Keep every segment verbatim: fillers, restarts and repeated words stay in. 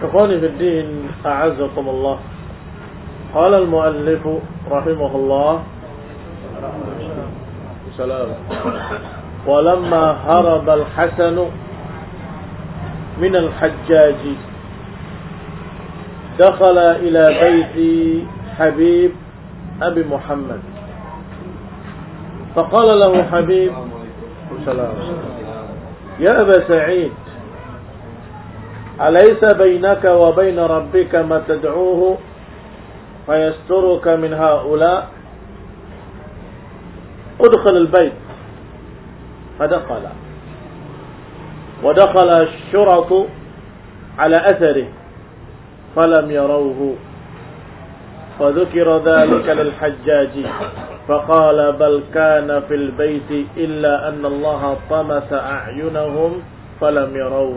إخواني في الدين أعزكم الله. قال المؤلف رحمه الله سلام ولما هرب الحسن من الحجاج دخل إلى بيت حبيب أبي محمد فقال له حبيب سلام يا أبا سعيد أليس بينك وبين ربك ما تدعوه فيسترك من هؤلاء ادخل البيت فدخل ودخل الشرط على أثره فلم يروه فذكر ذلك للحجاج فقال بل كان في البيت إلا أن الله طمس أعينهم فلم يروه.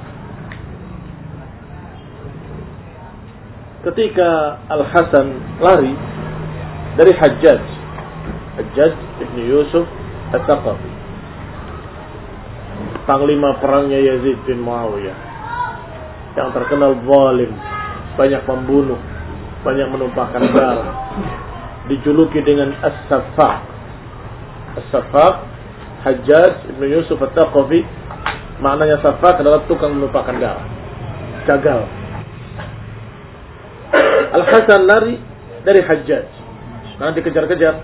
Ketika Al-Hasan lari dari Hajjaj Hajjaj Ibn Yusuf At-Taqafi, panglima perangnya Yazid bin Muawiyah, yang terkenal zalim, banyak membunuh, banyak menumpahkan darah, dijuluki dengan As-Saffaq. As-Saffaq, Hajjaj Ibn Yusuf At-Taqafi, maknanya Saffaq adalah tukang menumpahkan darah, gagal. Al-Hasan lari dari Hajjaj karena dikejar-kejar,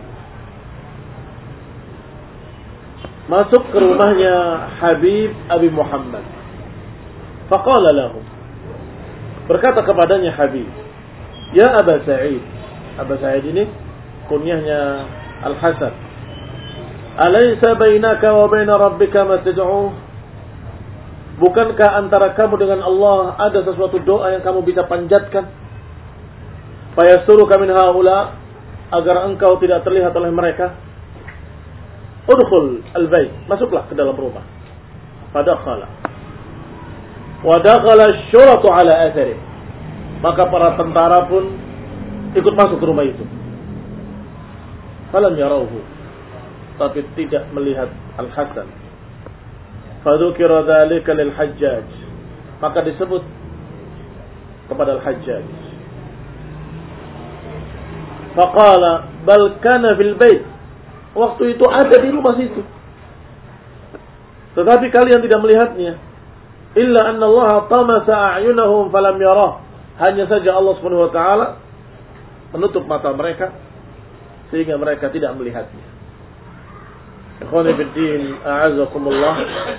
masuk ke rumahnya Habib Abi Muhammad. Faqala lahu, berkata kepadanya Habib, ya Aba Sa'id. Aba Sa'id ini kunyahnya Al-Hasan. Alaysa bainaka wa baina rabbika ma tad'u? Bukankah antara kamu dengan Allah ada sesuatu doa yang kamu bisa panjatkan? Fayasturuka min haula, agar engkau tidak terlihat oleh mereka. Udkhul al-bait, masuklah ke dalam rumah. Fadakhala wa dakhala asy-syuratu ala athari, maka para tentara pun ikut masuk ke rumah itu. Falam yarauhu, tapi tidak melihat Al-Hasan. Fadzukira dzalika lil Hajjaj, maka disebut kepada Al-Hajjaj. Faqala bal kana fil bait, waktu itu ada di rumah situ, tetapi kalian tidak melihatnya. Illa anna Allah tamasa a'yunahum falam yarah, hanya saja Allah Subhanahu wa taala menutup mata mereka sehingga mereka tidak melihatnya. Ikhwani fid din, a'azzakumullah.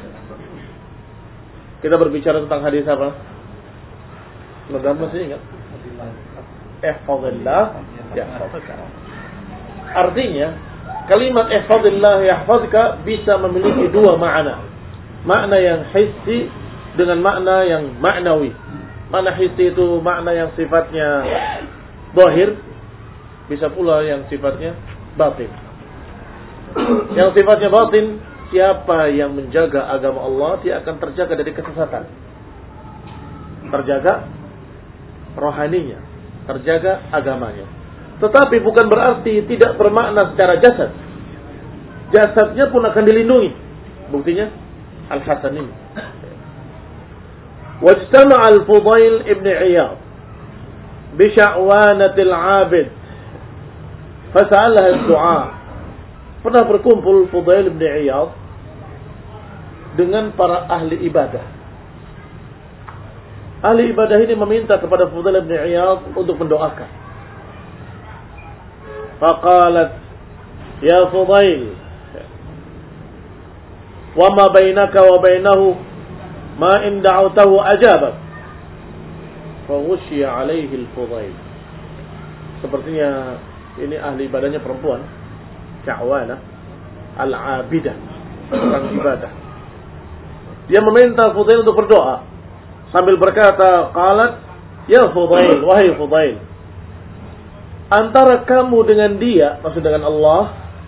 Kita berbicara tentang hadis apa? Mudah masih ingat? Ihfazillah yahfazka. Artinya kalimat ihfazillah yahfazka bisa memiliki dua makna. Makna yang hissi dengan makna yang maknawi. Makna hissi itu makna yang sifatnya zahir, bisa pula yang sifatnya batin. Yang sifatnya batin, siapa yang menjaga agama Allah, dia akan terjaga dari kesesatan, terjaga rohaninya, terjaga agamanya. Tetapi bukan berarti tidak bermakna secara jasad. Jasadnya pun akan dilindungi. Buktinya Al-Hasan ini. Wajtama'a Al-Fudail ibn Iyad bi sya'wanatil 'abid fasa'alaha ad-du'a. Pernah berkumpul Fudail ibn Iyad dengan para ahli ibadah. Ahli ibadah ini meminta kepada Fudail ibn Iyad untuk mendoakan. Faqalat ya Fudail, wa ma bainaka wa bainahu ma in da'awtahu ajabak. Fa ghushiya alaihi al-Fudail. Sepertinya ini ahli ibadahnya perempuan, Sya'wana al-abidah, orang ibadah. Dia meminta Fudail untuk berdoa sambil berkata, qalat ya Fudail, wahai Fudail, antara kamu dengan dia, maksud dengan Allah,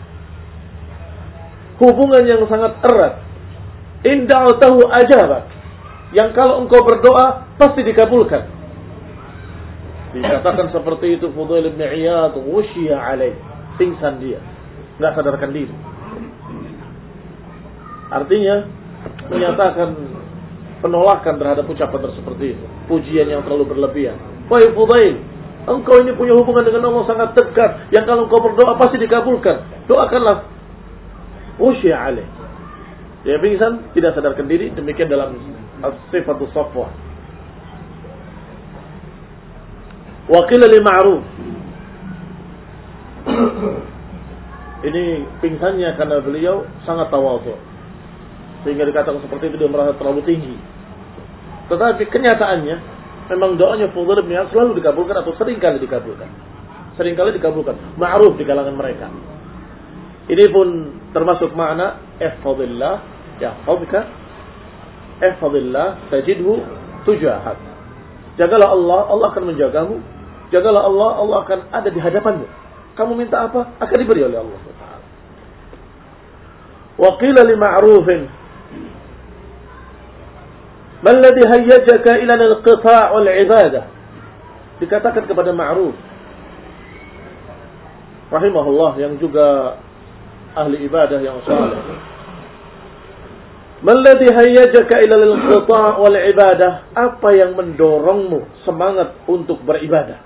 hubungan yang sangat erat. In da'awtahu ajabak, yang kalau engkau berdoa pasti dikabulkan. Dikatakan seperti itu, Fudail ibn Iyad wushiya alaih, pingsan dia, enggak sadarkan diri. Artinya menyatakan penolakan terhadap ucapan seperti itu. Pujian yang terlalu berlebihan. Wahai Fudail, engkau ini punya hubungan dengan Allah sangat dekat. Yang kalau engkau berdoa pasti dikabulkan. Doakanlah. Usya alaih. Dia pingsan, tidak sadarkan diri. Demikian dalam Sifatus Safwah. Wa qila li Ma'ruf. Ini pingsannya karena beliau sangat tawadhu. Sehingga dikatakan seperti itu dia merasa terlalu tinggi. Tetapi kenyataannya memang doanya Fudail bin Iyad selalu dikabulkan atau seringkali dikabulkan. Seringkali dikabulkan. Ma'ruf di kalangan mereka. Ini pun termasuk makna ihfazillah yahfazka, ihfazillah tajidhu tujahak. Jagalah Allah, Allah akan menjagamu. Jagalah Allah, Allah akan ada di hadapanmu. Kamu minta apa, akan diberi oleh Allah subhanahu wa taala. Wa qila li Ma'rufin, "Ma alladhi hayyajaka ila al-qita' wal 'ibadah?" Dikatakan kepada Ma'ruf rahimahullah yang juga ahli ibadah yang saleh. "Ma alladhi hayyajaka ila al-qita' wal 'ibadah?" Apa yang mendorongmu semangat untuk beribadah?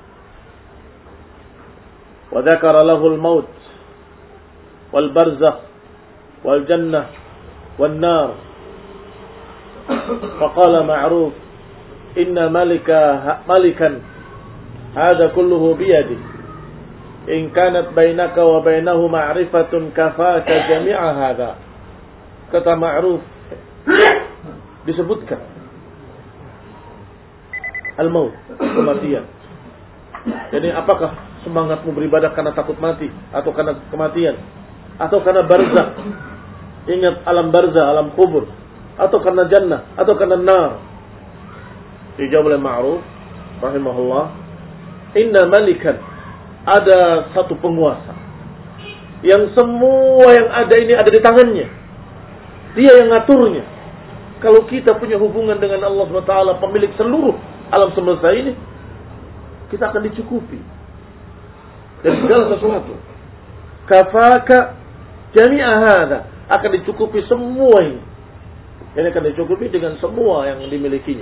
Wa dzakara lahu al-maut wal barzakh wal jannah wan nar. Faqala Ma'ruf, "Inna malika malikan hada kulluhu biyadi. In kanat bainaka wa bainahu ma'rifatun kafaka jami'a hada." Kata Ma'ruf, disebutkan al-maut, kematian. Jadi apakah semangatmu beribadah karena takut mati atau karena kematian atau karena barzakh, ingat alam barzakh, alam kubur, atau karena jannah atau karena nar? Dijawab oleh Ma'ruf rahimahullah, "Inna malikan," ada satu penguasa yang semua yang ada ini ada di tangannya. Dia yang ngaturnya. Kalau kita punya hubungan dengan Allah subhanahu wa taala, pemilik seluruh alam semesta ini, kita akan dicukupi dari segala sesuatu. Kafaka jami'a hadha, akan dicukupi semua ini. Ini akan dicukupi dengan semua yang dimilikinya.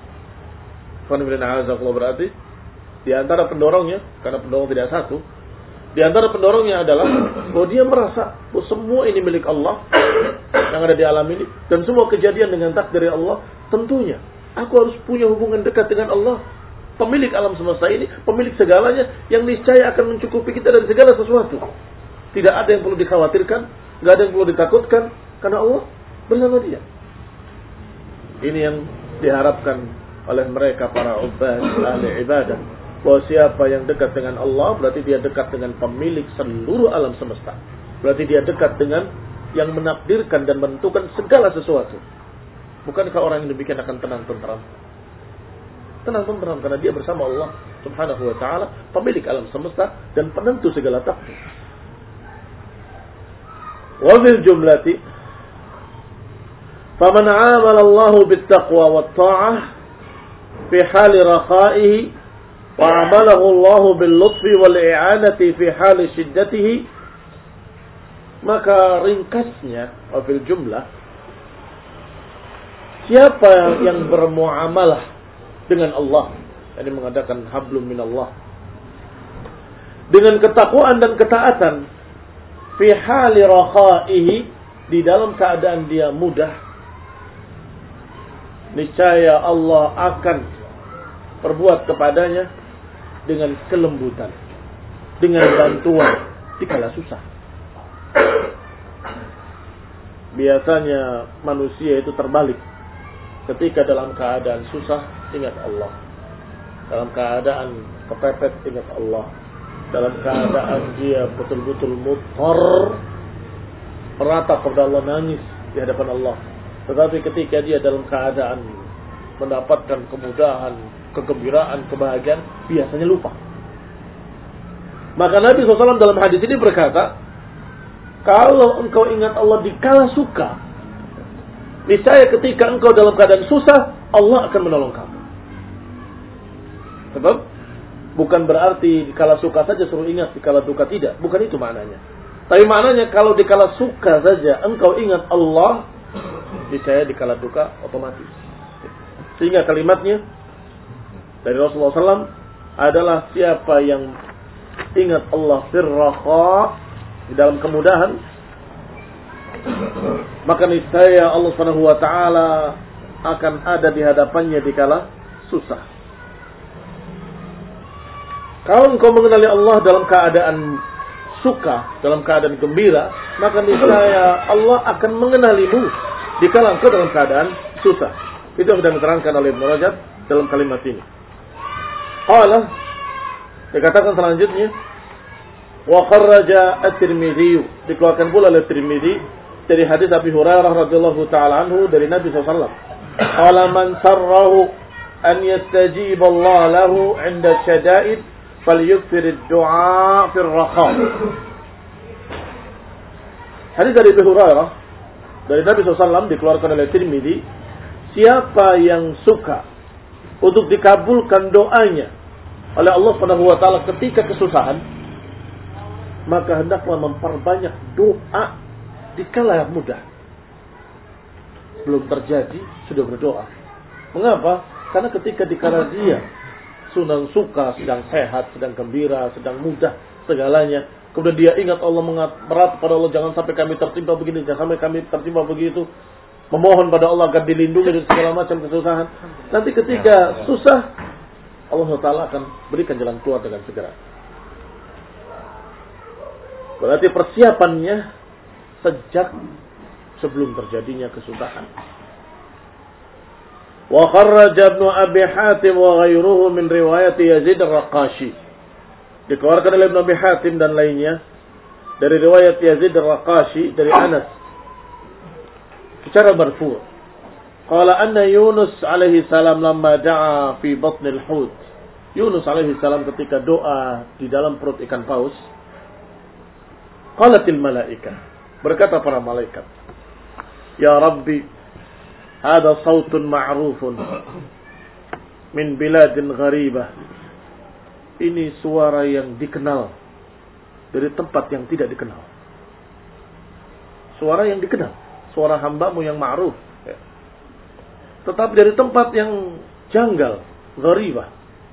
Berarti di antara pendorongnya, karena pendorong tidak satu, di antara pendorongnya adalah bahwa dia merasa bahwa semua ini milik Allah yang ada di alam ini, dan semua kejadian dengan takdir Allah. Tentunya aku harus punya hubungan dekat dengan Allah, pemilik alam semesta ini, pemilik segalanya, yang niscaya akan mencukupi kita dari segala sesuatu. Tidak ada yang perlu dikhawatirkan, tidak ada yang perlu ditakutkan, karena Allah bersama dia. Ini yang diharapkan oleh mereka para ubad, ahli ibadah, bahwa siapa yang dekat dengan Allah berarti dia dekat dengan pemilik seluruh alam semesta. Berarti dia dekat dengan yang menakdirkan dan menentukan segala sesuatu. Bukankah orang yang demikian akan tenang tentram? Tenang tentram karena dia bersama Allah subhanahu wa ta'ala, pemilik alam semesta dan penentu segala takdir. Wa bil jumlati, faman 'amala Allahu bit taqwa wat ta'ah fi hali rakhaihi wa 'amalahu Allahu bil lutfi wal i'anati fi hali shiddatihi, maka ringkasnya wa bil jumlah, siapa yang bermuamalah dengan Allah, ini mengadakan hablum minallah, dengan ketakwaan dan ketaatan, fi hali rakhaihi, di dalam keadaan dia mudah, niscaya Allah akan perbuat kepadanya dengan kelembutan, dengan bantuan dikala susah. Biasanya manusia itu terbalik. Ketika dalam keadaan susah, ingat Allah. Dalam keadaan kepepet, ingat Allah. Dalam keadaan dia betul-betul mudhar, meratap kepada Allah, nangis di hadapan Allah. Tetapi ketika dia dalam keadaan mendapatkan kemudahan, kegembiraan, kebahagiaan, biasanya lupa. Maka Nabi shallallahu alaihi wasallam dalam hadis ini berkata, kalau engkau ingat Allah di kala suka, niscaya ketika engkau dalam keadaan susah, Allah akan menolong kamu. Sebab bukan berarti di kala suka saja suruh ingat, di kala duka tidak. Bukan itu maknanya. Tapi maknanya kalau di kala suka saja engkau ingat Allah, niscaya di kala duka otomatis. Sehingga kalimatnya dari Rasulullah shallallahu alaihi wasallam adalah siapa yang ingat Allah firraha, di dalam kemudahan, maka niscaya Allah Subhanahu wa taala akan ada di hadapannya dikala susah. Kalau engkau mengenali Allah dalam keadaan suka, dalam keadaan gembira, maka niscaya Allah akan mengenalimu dikala engkau dalam keadaan susah. Itu yang sudah diterangkan oleh Ibnu Rajab dalam kalimat ini. Qala, dikatakan selanjutnya, wa kharraja at-Tirmidzi, dikeluarkan pula oleh Tirmidzi dari hadis Abi Hurairah radhiyallahu taala anhu dari Nabi sallallahu alaihi wasallam. Qala man sarrahu an yastajib Allah lahu 'inda syada'id falyukthir ad-du'a fi ar-rakha. Hadis dari Abi Hurairah dari Nabi sallallahu alaihi wasallam dikeluarkan oleh Tirmidzi, siapa yang suka untuk dikabulkan doanya oleh Allah Subhanahu wa taala ketika kesusahan, maka hendaklah memperbanyak doa dikala mudah. Belum terjadi sudah berdoa. Mengapa? Karena ketika dikala dia sedang suka, sedang sehat, sedang gembira, sedang mudah segalanya, kemudian dia ingat Allah, berat pada Allah, jangan sampai kami tertimpa begini, jangan sampai kami tertimpa begitu, memohon pada Allah agar dilindungi dari segala macam kesusahan. Nanti ketika susah, Allah subhanahu wa taala akan berikan jalan keluar dengan segera. Berarti persiapannya sejak sebelum terjadinya kesusahan. Wa kharraja Ibnu Abi Hatim wa ghairuhu min riwayat Yazid ar-Raqashi. Dikeluarkan oleh Ibnu Abi Hatim dan lainnya dari riwayat Yazid ar-Raqashi dari Anas secara marfu'. Qala anna Yunus alaihi salam lamma da'a fi batnil hut. Yunus alaihi salam ketika doa di dalam perut ikan paus, qalatil malaika, berkata para malaikat, ya Rabbi, hada sautun ma'rufun min biladin gharibah. Ini suara yang dikenal dari tempat yang tidak dikenal. Suara yang dikenal, suara hambamu yang ma'ruf, tetapi dari tempat yang janggal, gharibah.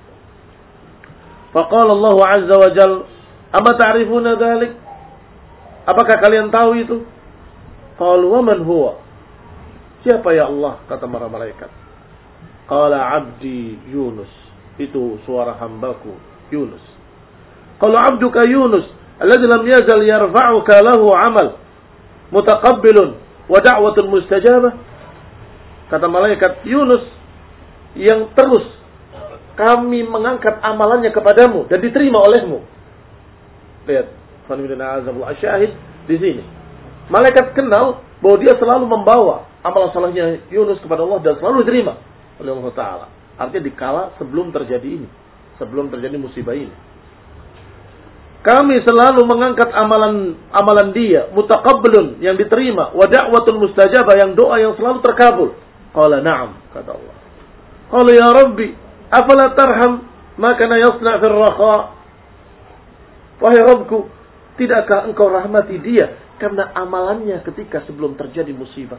Faqala Allah azza wa jalla, "Ama ta'rifuna dzalik?" Apakah kalian tahu itu? Qalu wa man huwa? Siapa ya Allah? Kata para malaikat. Qala 'abdi Yunus. Itu suara hambaku Yunus. Qalu 'abduka Yunus alladhi lam yazal yarfa'uka lahu 'amal mutaqabbilun wa da'watun mustajabah. Kata malaikat, Yunus yang terus kami mengangkat amalannya kepadamu dan diterima olehmu. Lihat, syahid di sini. Malaikat kenal bahwa dia selalu membawa amalan salehnya Yunus kepada Allah dan selalu diterima oleh Allah Taala. Artinya dikala sebelum terjadi ini, sebelum terjadi musibah ini, kami selalu mengangkat amalan amalan dia, mutaqabbalun, yang diterima, wa da'watun mustajabah, yang doa yang selalu terkabul. Qala na'am, kata Allah. Qala ya Rabbi, afala tarham ma kana yasna' fil rakha. Wahai Rabbku, tidakkah engkau rahmati dia karena amalannya ketika sebelum terjadi musibah?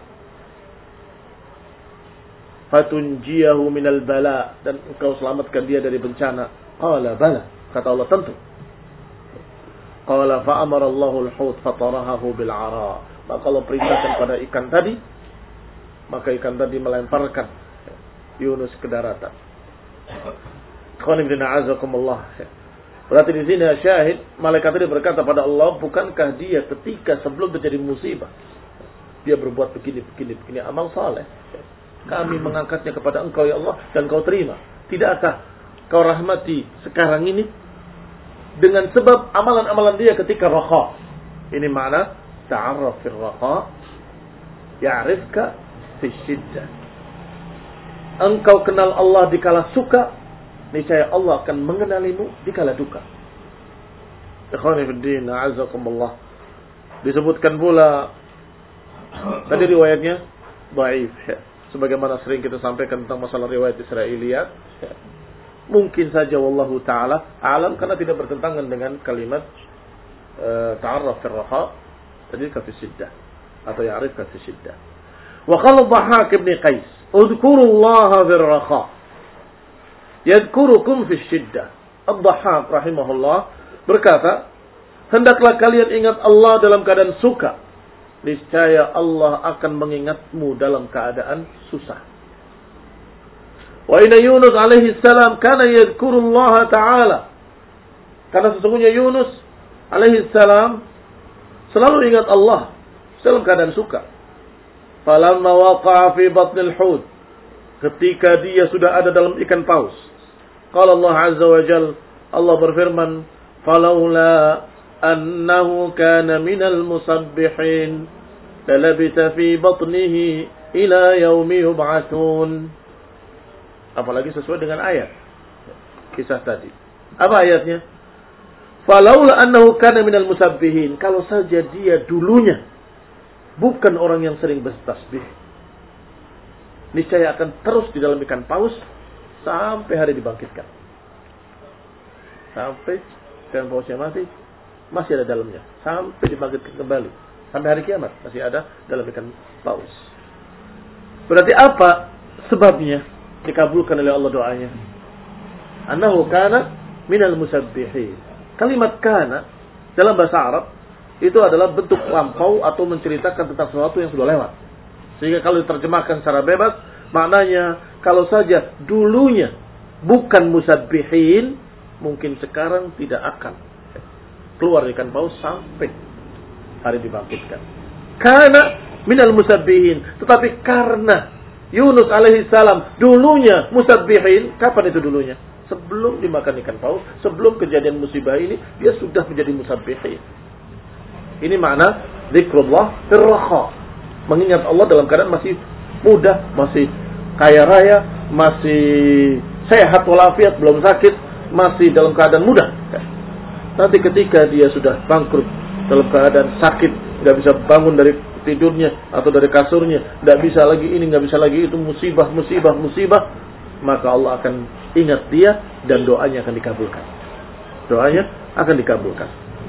Fatunjiyahu minal bala, dan engkau selamatkan dia dari bencana. Qala bala, kata Allah, tentu. Qala fa'amara Allahu al-hut fatarahahu bil 'ara. Maka Allah perintahkan pada ikan tadi, maka ikan tadi melemparkan Yunus ke daratan. Berarti di sini syahid, malaikat tadi berkata pada Allah, bukankah dia ketika sebelum terjadi musibah dia berbuat begini begini begini amal saleh, kami mengangkatnya kepada engkau ya Allah dan kau terima. Tidakkah kau rahmati sekarang ini dengan sebab amalan-amalan dia ketika rakha? Ini makna ta'arraf fil rakha ya'rifka fi syiddah. Engkau kenal Allah dikala suka, niscaya Allah akan mengenalimu dikala duka. Ikhwani fid din, a'azzakumullah. Disebutkan pula tadi riwayatnya dhaif, sebagaimana sering kita sampaikan tentang masalah riwayat Israiliyat. Mungkin saja wallahu taala alam, karena tidak bertentangan dengan kalimat uh, ta'arraf fil rakha, tadi ka fi syiddah atau ya'rif ka fi syiddah. Wa qala Dhahhak bin Qais, Udhkurullaha fir raha yadhkurukum fis shiddah. Ad-Dhahhak rahimahullah berkata, hendaklah kalian ingat Allah dalam keadaan suka, niscaya Allah akan mengingatmu dalam keadaan susah. Wa inna Yunus alaihi salam kana yadhkurullaha ta'ala. Karena sesungguhnya Yunus alaihi salam selalu ingat Allah dalam keadaan suka. Falamma waqa'a fi batnil hut, ketika dia sudah ada dalam ikan paus, qala Allah azza wa jalla, Allah berfirman, falaula annahu kana minal musabbihin lalabitha fi batnihi ila yaumi yub'atsun. Apalagi sesuai dengan ayat kisah tadi. Apa ayatnya? Falaula annahu kana minal musabbihin, kalau saja dia dulunya bukan orang yang sering bertasbih, niscaya akan terus di dalam ikan paus sampai hari dibangkitkan. Sampai ikan pausnya mati, masih ada dalamnya. Sampai dibangkitkan kembali. Sampai hari kiamat masih ada dalam ikan paus. Berarti apa sebabnya dikabulkan oleh Allah doanya? Annahu kana minal musabbihin. Kalimat kana dalam bahasa Arab itu adalah bentuk lampau atau menceritakan tentang sesuatu yang sudah lewat. Sehingga kalau diterjemahkan secara bebas, maknanya kalau saja dulunya bukan musabbihin, mungkin sekarang tidak akan keluar ikan paus sampai hari dibangkitkan. Karena minal musabbihin, tetapi karena Yunus alaihi salam dulunya musabbihin, kapan itu dulunya? Sebelum dimakan ikan paus, sebelum kejadian musibah ini, dia sudah menjadi musabbihin. Ini makna zikrullah fir raha. Mengingat Allah dalam keadaan masih muda, masih kaya raya, masih sehat walafiat, belum sakit, masih dalam keadaan muda. Nanti ketika dia sudah bangkrut, dalam keadaan sakit, nggak bisa bangun dari tidurnya atau dari kasurnya, nggak bisa lagi ini, nggak bisa lagi itu, musibah, musibah, musibah, maka Allah akan ingat dia dan doanya akan dikabulkan. Doanya akan dikabulkan.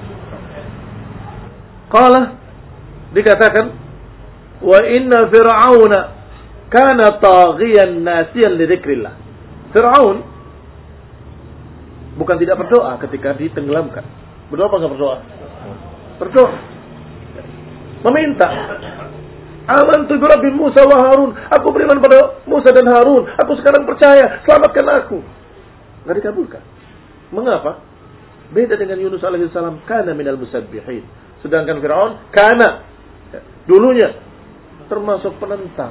Qala, dikatakan, wa inna fir'auna kana taghiyan nasiyan li dzikrillah. Fir'aun bukan tidak berdoa ketika ditenggelamkan. Berdoa apa enggak berdoa? Berdoa. Meminta. Amantu bi Rabbi Musa wa Harun. Aku beriman pada Musa dan Harun. Aku sekarang percaya, selamatkan aku. Enggak dikabulkan. Mengapa? Beda dengan Yunus alaihi salam, kana minal musabbihin. Sedangkan Fir'aun kana dulunya termasuk penentang.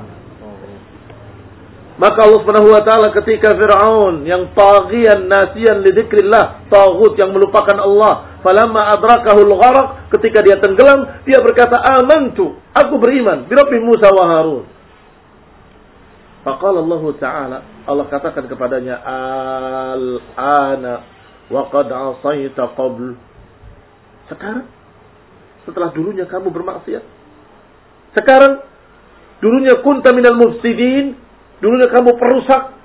Maka Allah Subhanahu wa taala ketika Fir'aun yang taghiyan nasiyan li dzikrillah, taghut yang melupakan Allah, falamma adrakahul gharq, ketika dia tenggelam, dia berkata, amantu, aku beriman bi Rabbi Musa wa Harun. Faqala Allah taala, Allah katakan kepadanya, al-ana wa qad asaita qabl. Sekarang setelah dulunya kamu bermaksiat, sekarang dulunya kunta minal mufsidin, dulunya kamu perusak.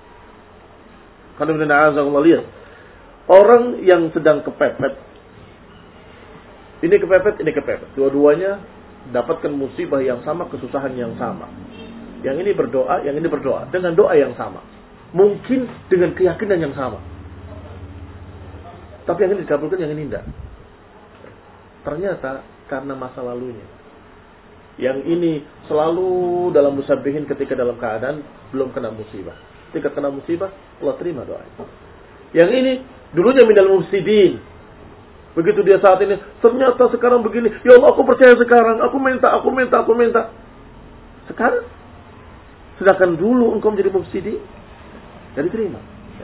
Kalau Allah lihat orang yang sedang kepepet, ini kepepet, ini kepepet, dua-duanya dapatkan musibah yang sama, kesusahan yang sama. Yang ini berdoa, yang ini berdoa dengan doa yang sama, mungkin dengan keyakinan yang sama, tapi yang ini dikabulkan, yang ini tidak. Ternyata karena masa lalunya. Yang ini selalu dalam musabbihin ketika dalam keadaan belum kena musibah. Ketika kena musibah, Allah terima doanya. Yang ini dulunya minal mufsidin. Begitu dia saat ini, ternyata sekarang begini. Ya Allah, aku percaya sekarang. Aku minta, aku minta, aku minta. Sekarang, sedangkan dulu engkau menjadi mufsidin, jadi terima.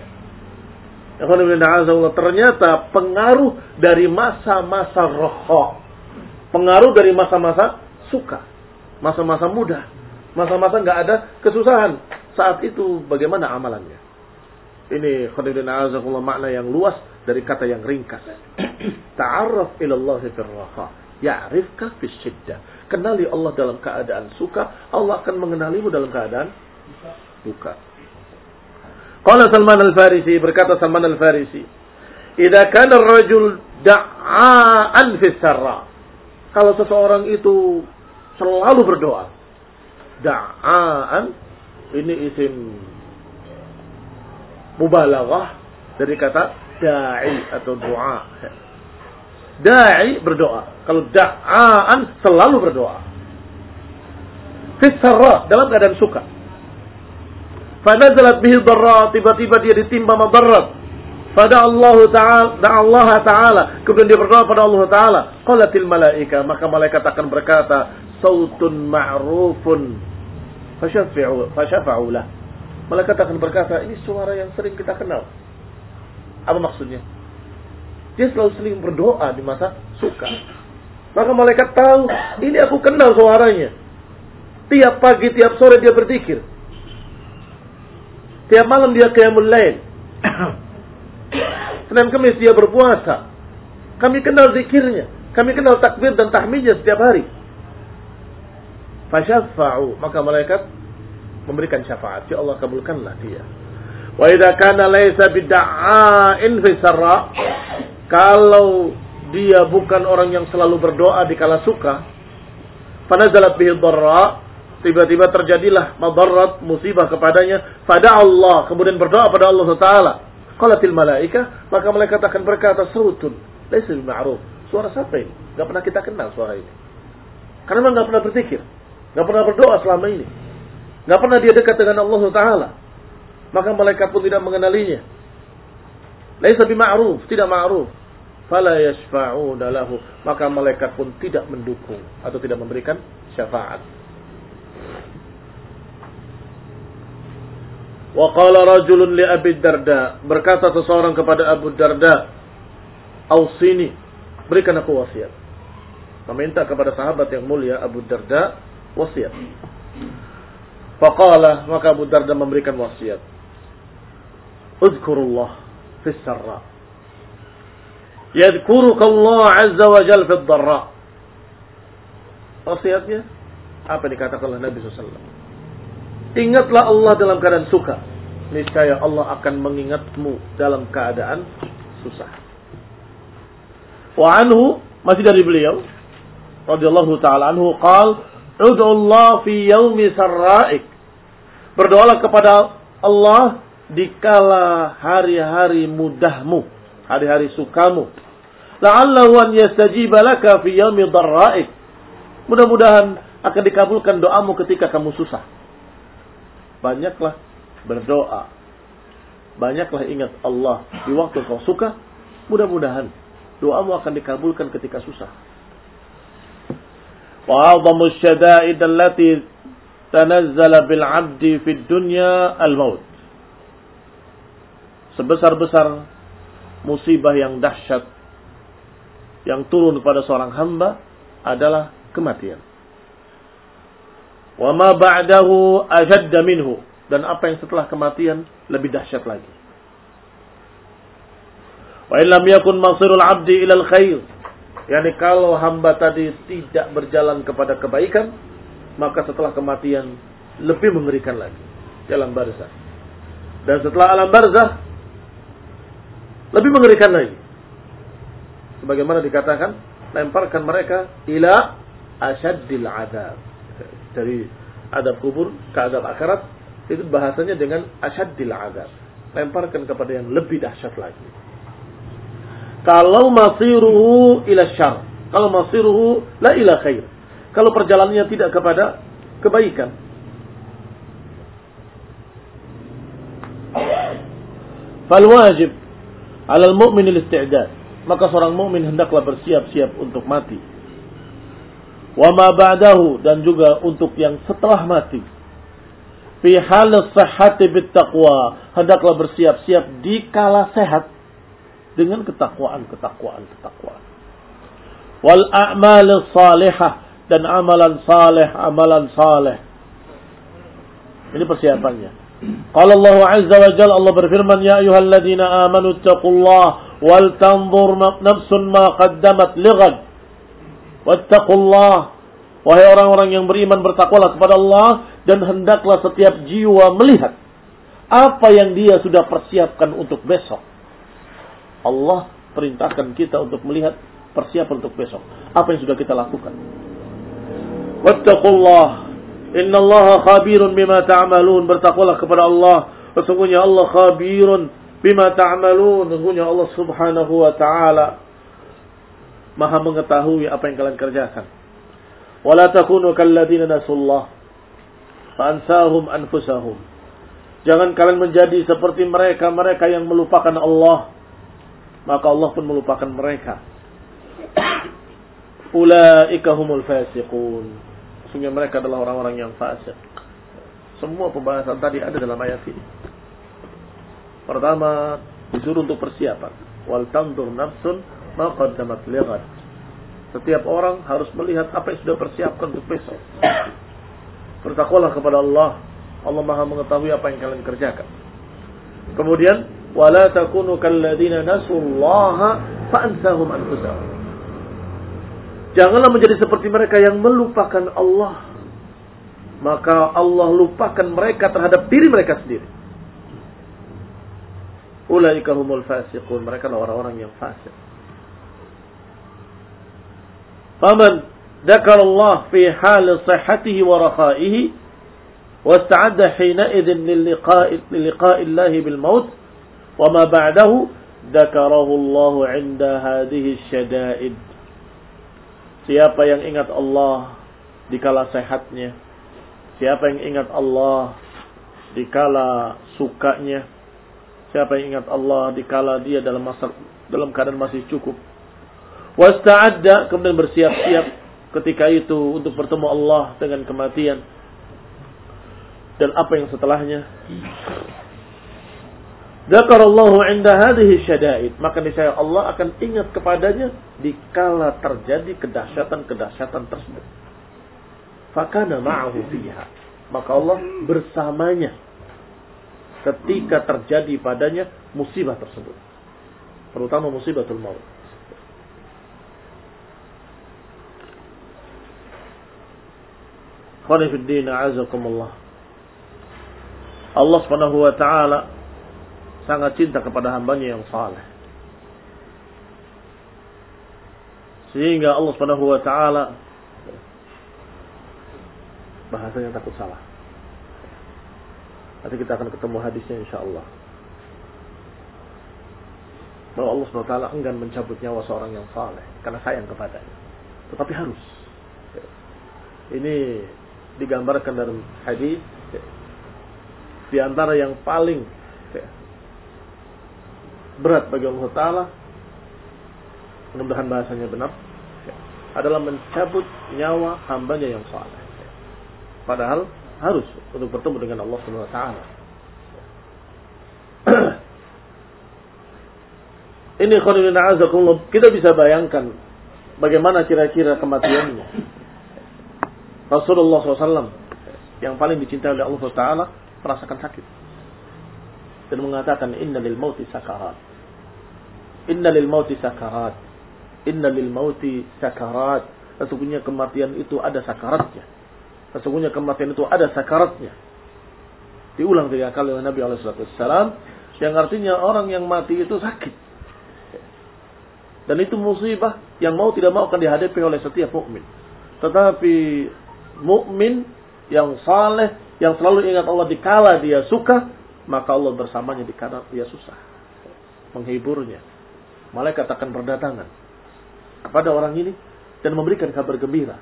Ternyata pengaruh dari masa-masa roha, pengaruh dari masa-masa suka, masa-masa muda, masa-masa nggak ada kesusahan. Saat itu bagaimana amalannya? Ini khairullahi makna yang luas dari kata yang ringkas. Ta'arraf ila Allah fil raha, ya'rifka fis shiddah. Kenali Allah dalam keadaan suka, Allah akan mengenalimu dalam keadaan duka. Qala Salman Al-Farisi, berkata Salman Al-Farisi, "Idza kana ar-rajul da'an fi sarra." Kalau seseorang itu selalu berdoa, da'an Ini isim mubalaghah dari kata da'i atau doa. Da'i berdoa. Kalau da'aan selalu berdoa. Fisarra, dalam keadaan suka. Fanazalat bihi dharra, tiba-tiba dia ditimpa madarat. Fada Allah Ta'ala, da'a Allah Ta'ala, kemudian dia berdoa pada Allah Ta'ala. Qalatil malaika, maka malaikat akan berkata, sautun ma'rufun fashafa'u fashafa'u lah. Malaikat akan berkata, ini suara yang sering kita kenal. Apa maksudnya? Dia selalu sering berdoa di masa suka. Maka malaikat tahu, ini aku kenal suaranya. Tiap pagi, tiap sore dia berzikir. Tiap malam dia qiyamul lail. Senin Kamis dia berpuasa. Kami kenal zikirnya. Kami kenal takbir dan tahmidnya setiap hari. Fasyaffa'u, maka malaikat memberikan syafaat. Ya Allah, kabulkanlah dia. Wa idza kana laysa bid'a'in fi sarra, kalau dia bukan orang yang selalu berdoa di kala suka, fanazalat bihi dharra, tiba-tiba terjadilah madarat, musibah kepadanya, fada Allah, kemudian berdoa pada Allah Taala. Qalatil malaika, maka malaikat akan berkata, sautun laysa bima'ruf. Suara siapa ini? Enggak pernah kita kenal suara ini. Karena memang enggak pernah berzikir, enggak pernah berdoa selama ini. Enggak pernah dia dekat dengan Allah Taala. Maka malaikat pun tidak mengenalinya. Laisa bima'ruf, tidak ma'ruf. Fala yashfa'una lahu, maka malaikat pun tidak mendukung atau tidak memberikan syafaat. Wa qala rajulun li Abi Darda, berkata seseorang kepada Abu Darda, "Ausini, berikan aku wasiat." Meminta kepada sahabat yang mulia Abu Darda wasiat. Faqala, maka Abu Darda memberikan wasiat. Uzkurullah fis sarra, yadhkuruka Allah azza wa jalla fid dharra. Wasiatnya apa dikatakan oleh Nabi sallallahu alaihi wasallam? Ingatlah Allah dalam keadaan suka, niscaya Allah akan mengingatmu dalam keadaan susah. Wa anhu, masih dari beliau radhiyallahu taala anhu, qal ud'u Allah fi yaumi sarra'ik, berdoalah kepada Allah di kala hari-hari mudahmu, hari-hari sukamu. La'allahu an yastajiba laka fi yaumi dharra'ik, mudah-mudahan akan dikabulkan doamu ketika kamu susah. Banyaklah berdoa, banyaklah ingat Allah di waktu kau suka, mudah-mudahan doamu akan dikabulkan ketika susah. Wa 'azamu asy-syada'id allati tanazzala bil 'abdi fid dunya al-maut. Sebesar-besar musibah yang dahsyat yang turun pada seorang hamba adalah kematian. Wa ma ba'dahu ashadda minhu, dan apa yang setelah kematian lebih dahsyat lagi. Wa in lam yakun masirul 'abdi ila al-khair, yakni kalau hamba tadi tidak berjalan kepada kebaikan, maka setelah kematian lebih mengerikan lagi, alam barzah. Dan setelah alam barzah lebih mengerikan lagi. Sebagaimana dikatakan, lemparkan mereka ila asyaddil adab. Dari adab kubur ke adab akhirat, itu bahasanya dengan asyaddil adab. Lemparkan kepada yang lebih dahsyat lagi. Kalau masiruhu ila syarr, kalau masiruhu la ila khair, kalau perjalanannya tidak kepada kebaikan. Fal wajib 'ala al-mu'min al-isti'dad, maka seorang mukmin hendaklah bersiap-siap untuk mati. Wa ma ba'dahu, dan juga untuk yang setelah mati. Fi hal as-sihhati bit taqwa, hendaklah bersiap-siap di kala sehat dengan ketakwaan-ketakwaan ketakwaan. Wal a'mal as-salihah, dan amalan saleh, amalan saleh. Ini persiapannya. Qala Allah azza wa jalla, Allah berfirman, ya ayyuhalladzina amanu taqullaha wal tanzur nafsun ma qaddamat lighad. Wattaqullah, wahai orang-orang yang beriman, bertakwalah kepada Allah, dan hendaklah setiap jiwa melihat apa yang dia sudah persiapkan untuk besok. Allah perintahkan kita untuk melihat persiapan untuk besok. Apa yang sudah kita lakukan. Wattaqullah, Innallaha khabirun bima ta'malun. Bertakwalah kepada Allah. Sesungguhnya Allah khabirun bima ta'malun. Sesungguhnya Allah subhanahu wa ta'ala maha mengetahui apa yang kalian kerjakan. Wala takunu kalladzina nasullah fa'ansahum anfusahum. Jangan kalian menjadi seperti mereka-mereka yang melupakan Allah, maka Allah pun melupakan mereka. Ulaika humul fasiqun. Sesungguhnya mereka adalah orang-orang yang fasik. Semua pembahasan tadi ada dalam ayat ini. Pertama, disuruh untuk persiapan. Wal tandur nafsun ma qaddamat lighad. Setiap orang harus melihat apa yang sudah persiapkan untuk besok. Bertakwalah kepada Allah. Allah Maha mengetahui apa yang kalian kerjakan. Kemudian, wala takunu kalladzina nasullaha fa'ansahum anfusahum. Janganlah menjadi seperti mereka yang melupakan Allah, maka Allah lupakan mereka terhadap diri mereka sendiri. Ulaika humul fasiqun. Mereka adalah orang-orang yang fasik. Faman dzakara Allah fi hal sihhatihi wa rakhaihi واستعد حينئذ للقاء للقاء الله بالموت وما بعده ذكره الله عند هذه الشدائد. Siapa yang ingat Allah dikala sehatnya, siapa yang ingat Allah dikala sukanya, siapa yang ingat Allah dikala dia dalam masa dalam keadaan masih cukup, wasta'adda, kemudian bersiap-siap ketika itu untuk bertemu Allah dengan kematian dan apa yang setelahnya. Dzakarallahu 'inda hadhihi syada'id, maka niscaya Allah akan ingat kepadanya dikala terjadi kedahsyatan-kedahsyatan tersebut. Fakana ma'ahu fiha, maka Allah bersamanya ketika terjadi padanya musibah tersebut, terutama musibatul maut. Khani fid din, a'azakumullah. Allah Subhanahu wa ta'ala sangat cinta kepada hambanya yang saleh. Sehingga Allah Subhanahu wa ta'ala, bahasanya takut salah. Nanti kita akan ketemu hadisnya insyaallah. Bahwa Allah Subhanahu wa ta'ala enggan mencabut nyawa seorang yang saleh karena sayang kepadanya. Tetapi harus. Ini digambarkan dalam hadis. Di antara yang paling berat bagi Allah Ta'ala, mudah-mudahan bahasanya benar, adalah mencabut nyawa hambanya yang saleh. Padahal harus untuk bertemu dengan Allah Subhanahu wa Ta'ala. Ini khairuddin a'azakumullah, kita bisa bayangkan bagaimana kira-kira kematiannya. Rasulullah shallallahu alaihi wasallam yang paling dicintai oleh Allah Subhanahu wa Ta'ala merasakan sakit dan mengatakan inna lil mauti sakarat, inna lil mauti sakarat, inna lil mauti sakarat. Sesungguhnya kematian itu ada sakaratnya. Sesungguhnya kematian itu ada sakaratnya. Diulang tiga kali oleh Nabi alaihi wasallam, yang artinya orang yang mati itu sakit. Dan itu musibah yang mau tidak mau akan dihadapi oleh setiap mukmin. Tetapi mukmin yang saleh, yang selalu ingat Allah dikala dia suka, maka Allah bersamanya dikala dia susah, menghiburnya. Malaikat akan berdatangan kepada orang ini dan memberikan kabar gembira.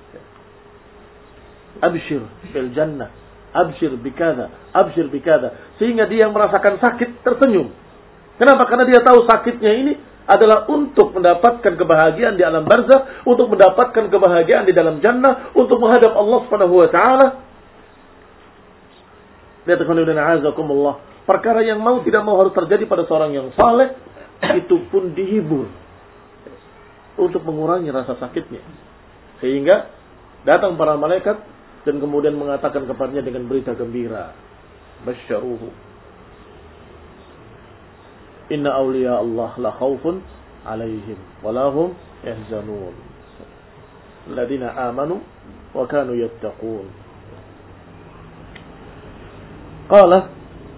Abshir fil jannah, abshir bikada, abshir bikada. Sehingga dia merasakan sakit tersenyum. Kenapa? Karena dia tahu sakitnya ini adalah untuk mendapatkan kebahagiaan di alam barzakh, untuk mendapatkan kebahagiaan di dalam jannah, untuk menghadap Allah Subhanahu wa Ta'ala. Lihat khairuddin a'azakumullah, perkara yang mau tidak mau harus terjadi pada seorang yang saleh, itu pun dihibur untuk mengurangi rasa sakitnya. Sehingga datang para malaikat dan kemudian mengatakan kepadanya dengan berita gembira, basyaruhu, inna awliya Allah la khawfun alaihim wa lahum yahzanun alladziina amanu wa kanu yattaqun. Qala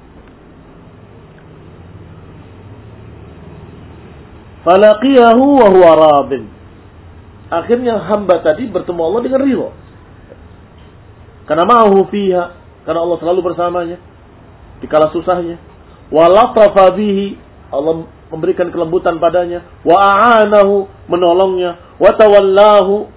falaqiyahu wa huwa radin. Akhirnya hamba tadi bertemu Allah dengan ridha. Karena ma'ahu fiha, karena Allah selalu bersamanya di kala susahnya. Wa latafa bihi, Allah memberikan kelembutan padanya. Wa a'anahu, menolongnya. Wa tawallahu,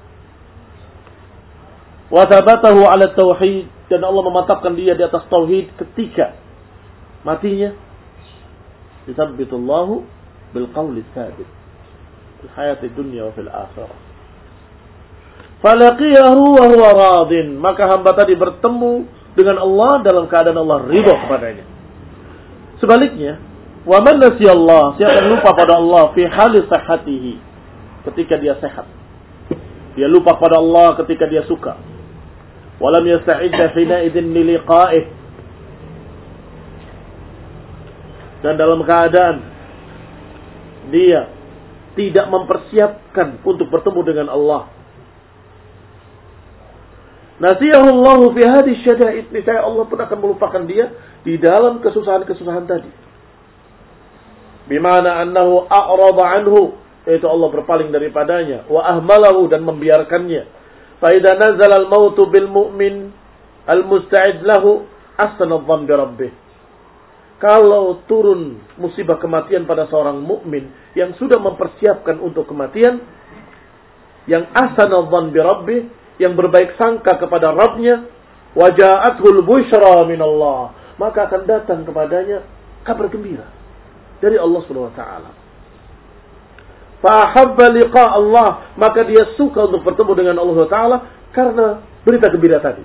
wa thabatahu ala tauhid, dan Allah memantapkan dia di atas tauhid ketika matinya. Yuthabbitullahu bil qawli tsabit fil hayati dunya wa fil akhirah. Falaqiyahu wa huwa radin, maka hamba tadi bertemu dengan Allah dalam keadaan Allah ridha kepadanya. Sebaliknya, wa man nasiyallah, siapa yang lupa pada Allah fi hali sihhatihi, ketika dia sehat. Dia lupa pada Allah ketika dia suka. Walam yasta'idda hina idzin li liqa'ih, dan dalam keadaan dia tidak mempersiapkan untuk bertemu dengan Allah. Nasiyahullahu fi hadhihi syada'id, niscaya Allah pun akan melupakan dia di dalam kesusahan-kesusahan tadi. Bimana annahu a'rada anhu, yaitu Allah berpaling daripadanya, wa ahmalahu, dan membiarkannya. Fa idza nazala al-mautu bil mu'min al-musta'id lahu ahsana adh-dhann bi rabbih. Kalau turun musibah kematian pada seorang mukmin yang sudah mempersiapkan untuk kematian, yang ahsana adh-dhann bi rabbih, yang berbaik sangka kepada Rabbnya, waja'athul busyra minallah, maka akan datang kepadanya kabar gembira dari Allah Subhanahu wa taala. Fa habba liqa Allah, maka dia suka untuk bertemu dengan Allah Subhanahu wa taala karena berita gembira tadi.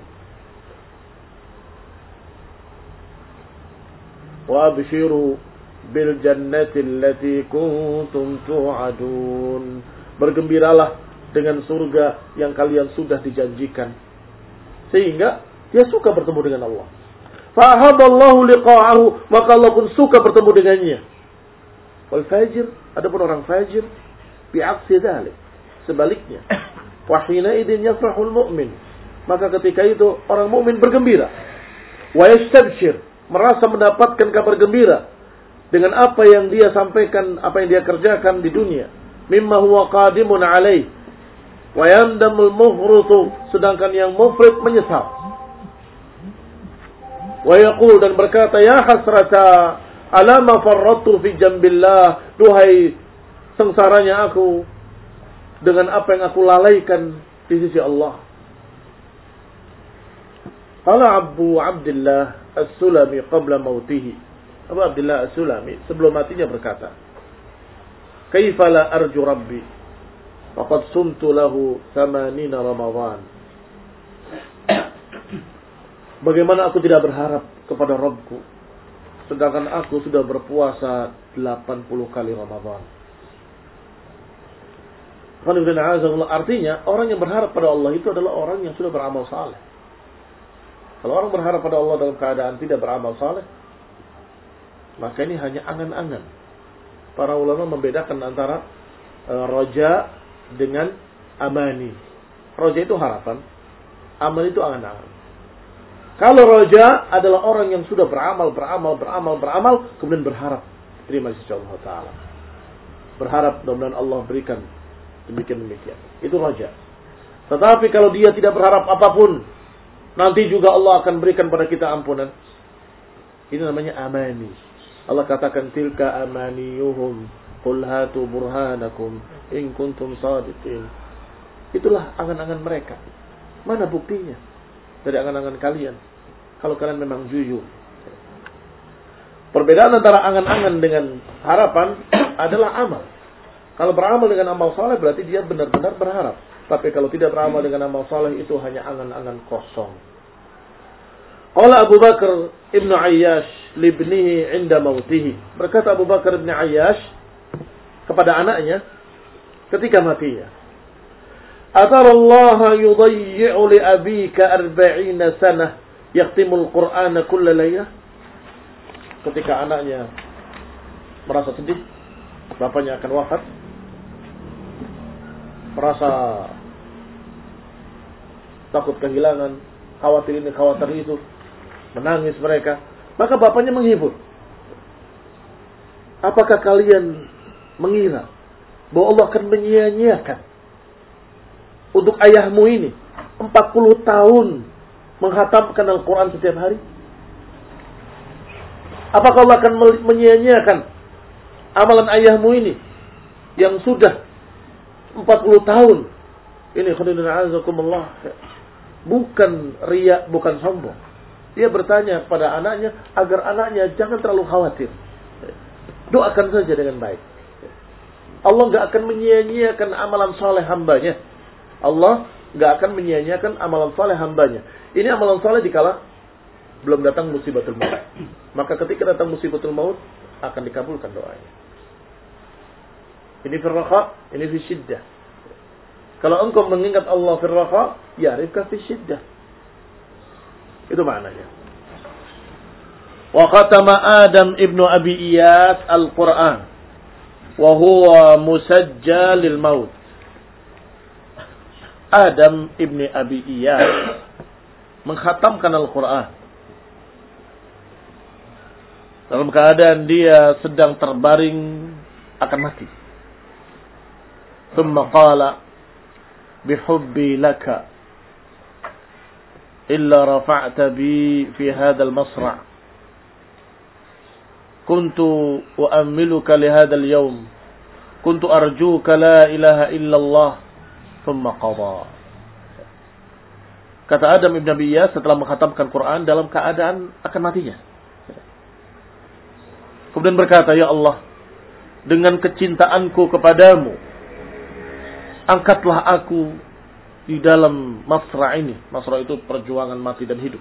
Wa abshiru bil jannati allati kuntum tu'adun, bergembiralah dengan surga yang kalian sudah dijanjikan. Sehingga dia suka bertemu dengan Allah. Fahaballahu liqa'ahu, maka Allah pun suka bertemu dengannya. Wal fajir, adapun orang fajir, bi'aksi dzalik, sebaliknya. Wa hina idzin yafrahul mu'min, maka ketika itu orang mukmin bergembira. Wa yastabshir, merasa mendapatkan kabar gembira dengan apa yang dia sampaikan, apa yang dia kerjakan di dunia. Mimma huwa qadimun alaih. Wa yandamul mughrutu, sedangkan yang mufrid menyesal. Wa yaqul, dan berkata, ya hasrata ala ma farrattu fi jambillah, duhai sengsaranya aku dengan apa yang aku lalaikan di sisi Allah. Qala Abu Abdullah As-Sulami qabla mautihi, Abu Abdullah As-Sulami sebelum matinya berkata, kaifa la arju rabbi faqad sumtu lahu thamanina Ramadan. Bagaimana aku tidak berharap kepada Rabbku, sedangkan aku sudah berpuasa delapan puluh kali Ramadan. Artinya, orang yang berharap pada Allah itu adalah orang yang sudah beramal saleh. Kalau orang berharap pada Allah dalam keadaan tidak beramal saleh, maka ini hanya angan-angan. Para ulama membedakan antara uh, roja dengan amani. Roja itu harapan, amal itu angan-angan. Kalau roja adalah orang yang sudah beramal, beramal, beramal, beramal, kemudian berharap terima sisi Allah Ta'ala. Berharap mudah-mudahan Allah berikan demikian-demikian. Itu roja. Tetapi kalau dia tidak berharap apapun, nanti juga Allah akan berikan pada kita ampunan. Ini namanya amani. Allah katakan, tilka amaniyuhum qul hatu burhanakum in kuntum shadiqin. Itulah angan-angan mereka. Mana buktinya dari angan-angan kalian kalau kalian memang jujur? Perbedaan antara angan-angan dengan harapan adalah amal. Kalau beramal dengan amal saleh berarti dia benar-benar berharap. Tapi kalau tidak beramal dengan amal saleh itu hanya angan-angan kosong. Qala Abu Bakar Ibn Ayyash libnihi inda mautihi. Berkata Abu Bakar Ibn Ayyash kepada anaknya ketika matinya, Atara Allah yudayyi'u li abika arba'ina sanah yaktimul Qur'ana kulla laylah. Ketika anaknya merasa sedih, bapaknya akan wafat, merasa takut kehilangan, khawatir ini, khawatir itu, menangis mereka. Maka bapaknya menghibur. Apakah kalian mengira bahwa Allah akan menyia-nyiakan untuk ayahmu ini empat puluh tahun menghatamkan Al-Quran setiap hari? Apakah Allah akan menyia-nyiakan amalan ayahmu ini yang sudah empat puluh tahun? Ini khairullahi azakumullah. Bukan riya, bukan sombong. Dia bertanya kepada anaknya agar anaknya jangan terlalu khawatir. Doakan saja dengan baik. Allah enggak akan menyia-nyiakan amalan saleh hambanya. Allah enggak akan menyia-nyiakan amalan saleh hambanya. Ini amalan saleh dikala belum datang musibatul maut. Maka ketika datang musibatul maut akan dikabulkan doanya. Ini firraha, ini fi syiddah. Kalau engkau mengingat Allah firraha, ya'rifka fi syiddah. Itu maknanya. Wa khatama Adam ibnu Abi Iyas al-Quran wa huwa musajjalil maut. Adam ibnu Abi Iyas mengkhatamkan Al-Quran dalam keadaan dia sedang terbaring akan mati. Thumma qala bihubbi laka illa rafa'ta bi fi hadzal masra' kuntu u'ammiluka li hadzal yawm kuntu arjuka la ilaha illallah thumma qada. Kata Adam ibn Abi Iyas setelah mengkhatamkan Quran dalam keadaan akan matinya. Kemudian berkata, ya Allah, dengan kecintaanku kepadamu, angkatlah aku di dalam masra' ini. Masra' itu perjuangan mati dan hidup.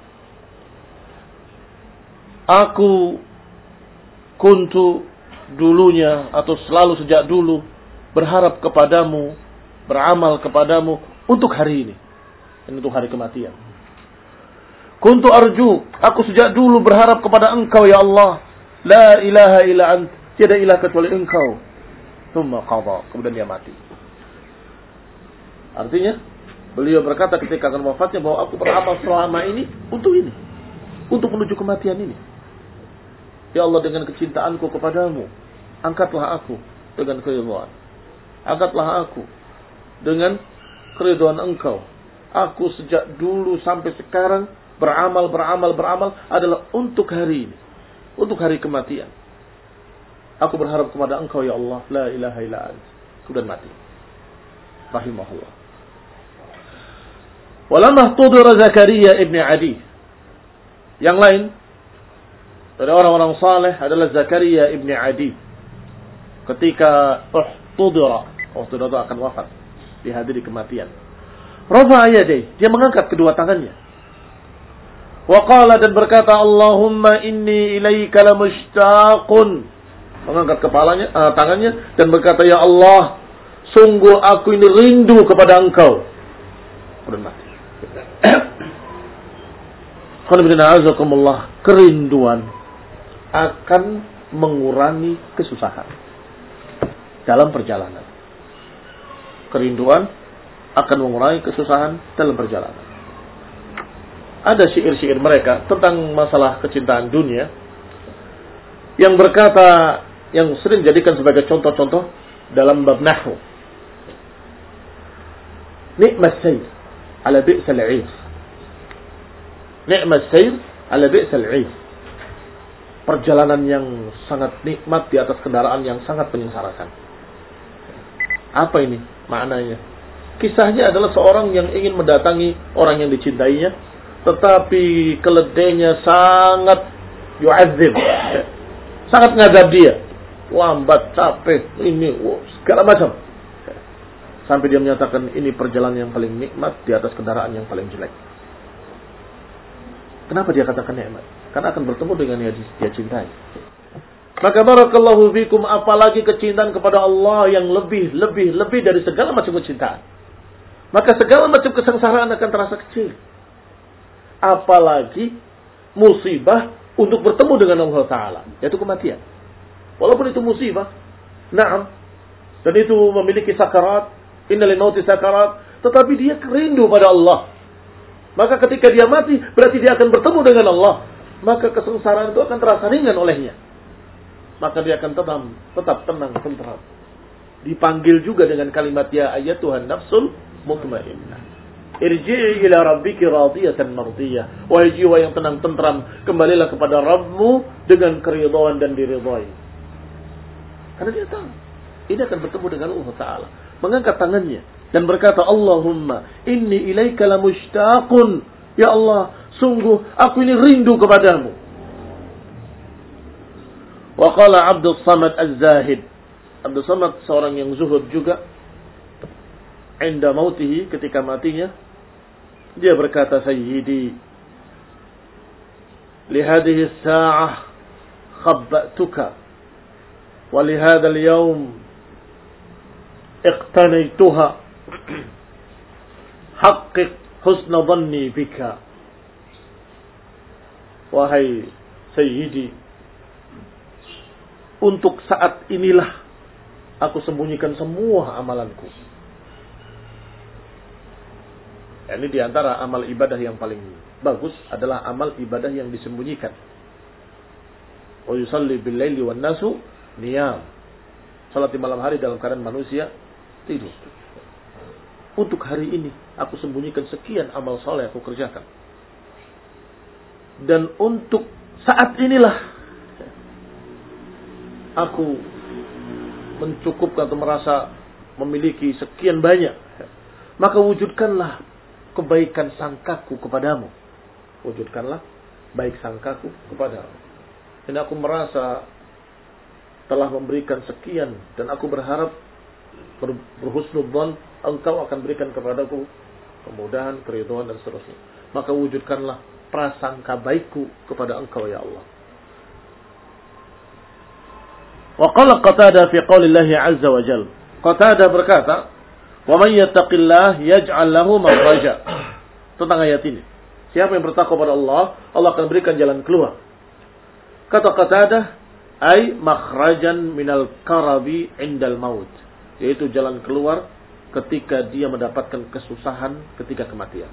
Aku kuntu dulunya atau selalu sejak dulu berharap kepadamu, beramal kepadamu untuk hari ini. Ini untuk hari kematian. Kuntu arju, aku sejak dulu berharap kepada engkau ya Allah. La ilaha illa ant, tiada ilah kecuali engkau. Tsumma qada, kemudian dia mati. Artinya, beliau berkata ketika akan wafatnya bahwa aku beramal selama ini untuk ini. Untuk menuju kematian ini. Ya Allah, dengan kecintaanku kepadamu, angkatlah aku dengan keridhaan. Angkatlah aku dengan keridhaan engkau. Aku sejak dulu sampai sekarang beramal, beramal, beramal adalah untuk hari ini. Untuk hari kematian. Aku berharap kepada engkau ya Allah. La ilaha illa ant. Kemudian mati. Rahimahullah. Walamah tudura Zakaria ibn Adi. Yang lain dari orang-orang saleh adalah Zakaria ibn Adi. Ketika uhtudira, uhtudira akan wafat, dihadiri kematian. Rafa'a yadayhi, dia mengangkat kedua tangannya. Wa qala, dan berkata, Allahumma inni ilaika lamushtaqun. Mengangkat kepalanya, uh, tangannya dan berkata, ya Allah, sungguh aku ini rindu kepada engkau. Kemudian mati. Kerinduan akan mengurangi kesusahan dalam perjalanan. Kerinduan akan mengurangi kesusahan dalam perjalanan. Ada syair-syair mereka tentang masalah kecintaan dunia yang berkata, yang sering dijadikan sebagai contoh-contoh dalam bab nahwu. Ni'mas sayr ala bi'sal 'iz. Ni'mas sayr ala bi'sal 'iz. Perjalanan yang sangat nikmat di atas kendaraan yang sangat menyengsarakan. Apa ini maknanya? Kisahnya adalah seorang yang ingin mendatangi orang yang dicintainya, tetapi keledainya sangat yu'adzib, sangat ngadab dia, lambat, capek, ini, wow, segala macam. Sampai dia menyatakan ini perjalanan yang paling nikmat di atas kendaraan yang paling jelek. Kenapa dia katakan nikmat? Karena akan bertemu dengan yang dia cintai. Maka barakallahu fikum, apalagi kecintaan kepada Allah yang lebih, lebih, lebih dari segala macam kecintaan. Maka segala macam kesengsaraan akan terasa kecil. Apalagi musibah untuk bertemu dengan Allah Ta'ala, yaitu kematian. Walaupun itu musibah, na'am, dan itu memiliki sakarat, inna lil mauti sakarat, tetapi dia rindu pada Allah. Maka ketika dia mati, berarti dia akan bertemu dengan Allah. Maka kesengsaraan itu akan terasa ringan olehnya. Maka dia akan tetap, tetap tenang, tentram. Dipanggil juga dengan kalimat ya ayyatuhan nafsul mutmainnah. Irji'i ila rabbiki radiyatan mardiyah. Wahai jiwa yang tenang tentram, kembalilah kepada Rabbmu dengan keridhaan dan diridhai. Karena dia tahu ini akan bertemu dengan Allah Ta'ala. Mengangkat tangannya dan berkata, Allahumma inni ilaika lamushtaqun. Ya Allah, sungguh aku ini rindu kepadamu. Wa qala Abdul Samad Az-Zahid. Abdul Samad seorang yang zuhud juga. Inda mautihi, ketika matinya, dia berkata, Sayyidi, lihadihi as-sa'ah khabba'tuka wa lihadha al-yawm iqtanaytuha haqqiq husna dhanni bika. Wahai Sayyidi, untuk saat inilah aku sembunyikan semua amalanku. Ini diantara amal ibadah yang paling bagus adalah amal ibadah yang disembunyikan. Wa yusalli bil laili wan nasu niyam. Salat di malam hari dalam keadaan manusia tidur. Untuk hari ini aku sembunyikan sekian amal saleh aku kerjakan. Dan untuk saat inilah aku mencukupkan atau merasa memiliki sekian banyak. Maka wujudkanlah kebaikan sangkaku kepadamu. Wujudkanlah baik sangkaku kepadamu. Dan aku merasa telah memberikan sekian dan aku berharap ber, berhusnudzon engkau akan berikan kepadaku kemudahan, keridhaan dan seterusnya. Maka wujudkanlah prasangka baikku kepada engkau ya Allah. Wa qala Qatadah fi qaulillahi azza wa jalla. Qatadah berkata, wa man yattaqillah yaj'al lahu makhraja. Tentang ayat ini. Siapa yang bertakwa kepada Allah, Allah akan berikan jalan keluar. Kata Qatadah, ay makhrajan minal karabi indal maut. Yaitu jalan keluar ketika dia mendapatkan kesusahan ketika kematian.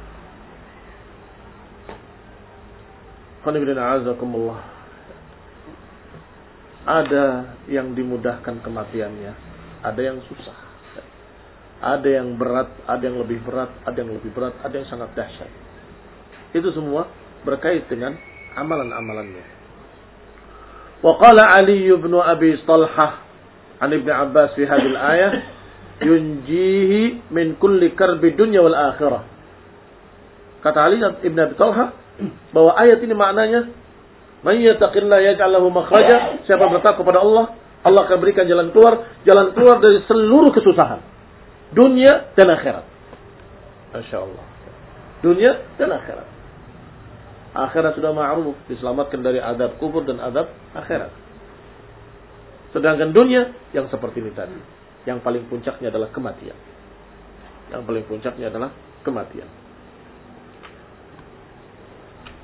Ada yang dimudahkan kematiannya, ada yang susah. Ada yang berat, ada yang lebih berat, ada yang lebih berat, ada yang sangat dahsyat. Itu semua berkait dengan amalan-amalannya. Wa qala Ali bin Abi Talhah an Ibnu Abbas fi hadhihi al-ayah yunjihi min kulli karbi dunya wal akhirah. Kata Ali bin Abi Talhah bahwa ayat ini maknanya may yattaqillaha yaj'al lahu makhraja. Siapa bertakwa kepada Allah, Allah akan berikan jalan keluar, jalan keluar dari seluruh kesusahan. Dunia dan akhirat. Masya Allah. Dunia dan akhirat. Akhirat sudah ma'ruf, diselamatkan dari azab kubur dan azab akhirat. Sedangkan dunia yang seperti ini tadi, yang paling puncaknya adalah kematian. Yang paling puncaknya adalah kematian.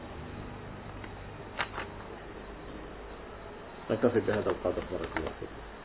Naktafi bihadzal qadar, barakallahu fiik.